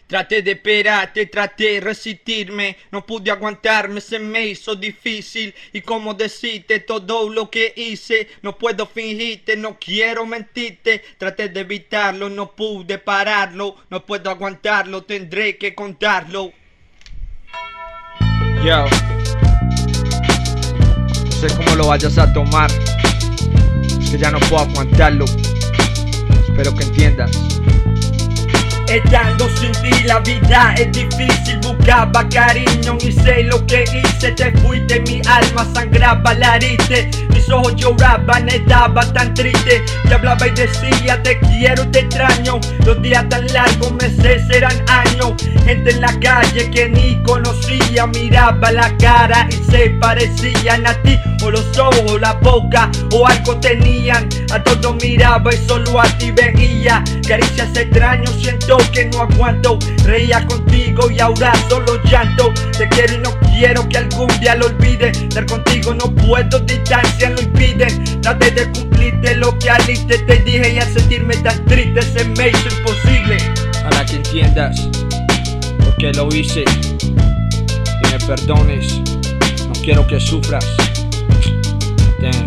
Traté de esperarte, traté de resistirme, no pude aguantarme, se me hizo difícil. Y como decirte todo lo que hice, no puedo fingirte, no quiero mentirte. Traté de evitarlo, no pude pararlo, no puedo aguantarlo, tendré que contarlo. Yo, no sé cómo lo vayas a tomar, es que ya no puedo aguantarlo. Espero que entiendas. Estando sin ti la vida es difícil, buscaba cariño y sé lo que hice. Te fuiste, mi alma sangraba, la heriste, mis ojos lloraban, estaba tan triste. Te hablaba y decía te quiero, te extraño. Los días tan largos, meses eran años. Gente en la calle que ni conocía, miraba la cara y se parecían a ti. O los ojos, la boca o algo tenían. A todos miraba y solo a ti veía. Caricias extraños, siento que no aguanto. Reía contigo y ahora solo llanto. Te quiero y no quiero que algún día lo olvide. Estar contigo no puedo, distancia lo impide. Traté de cumplirte lo que aliste te dije, y al sentirme tan triste se me hizo imposible. Para que entiendas por qué lo hice y me perdones, no quiero que sufras. Damn.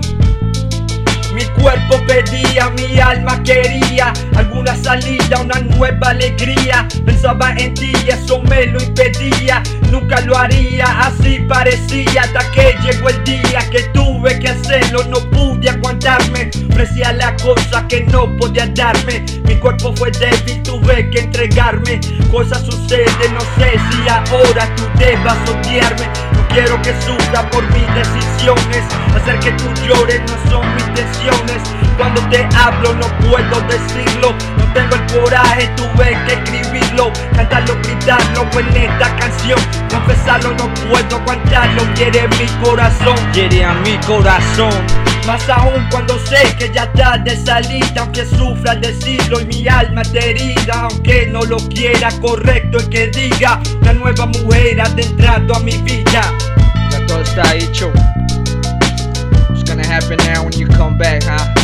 Mi cuerpo pedía, mi alma quería alguna salida, una nueva alegría. Pensaba en ti y eso me lo impedía. Nunca lo haría, así parecía. Hasta que llegó el día que tuve que hacerlo. No pude aguantarme, ofrecía la cosa que no podía darme. Mi cuerpo fue débil, tuve que entregarme. Cosas suceden, no sé si ahora tú debas odiarme. No quiero que sufra por mis decisiones. Hacer que tú llores no son mis intenciones. Cuando te hablo no puedo decirlo. No tengo el coraje, tuve que escribirlo. Cantarlo, gritarlo en esta canción. Confesarlo, no puedo aguantarlo. Quiere mi corazón, quiere a mi corazón. Más aún cuando sé que ya está de salida. Aunque sufra al decirlo y mi alma está herida. Aunque no lo quiera, correcto es que diga una nueva mujer adentrando a mi vida. Ya todo está hecho. What's gonna happen now when you come back, huh?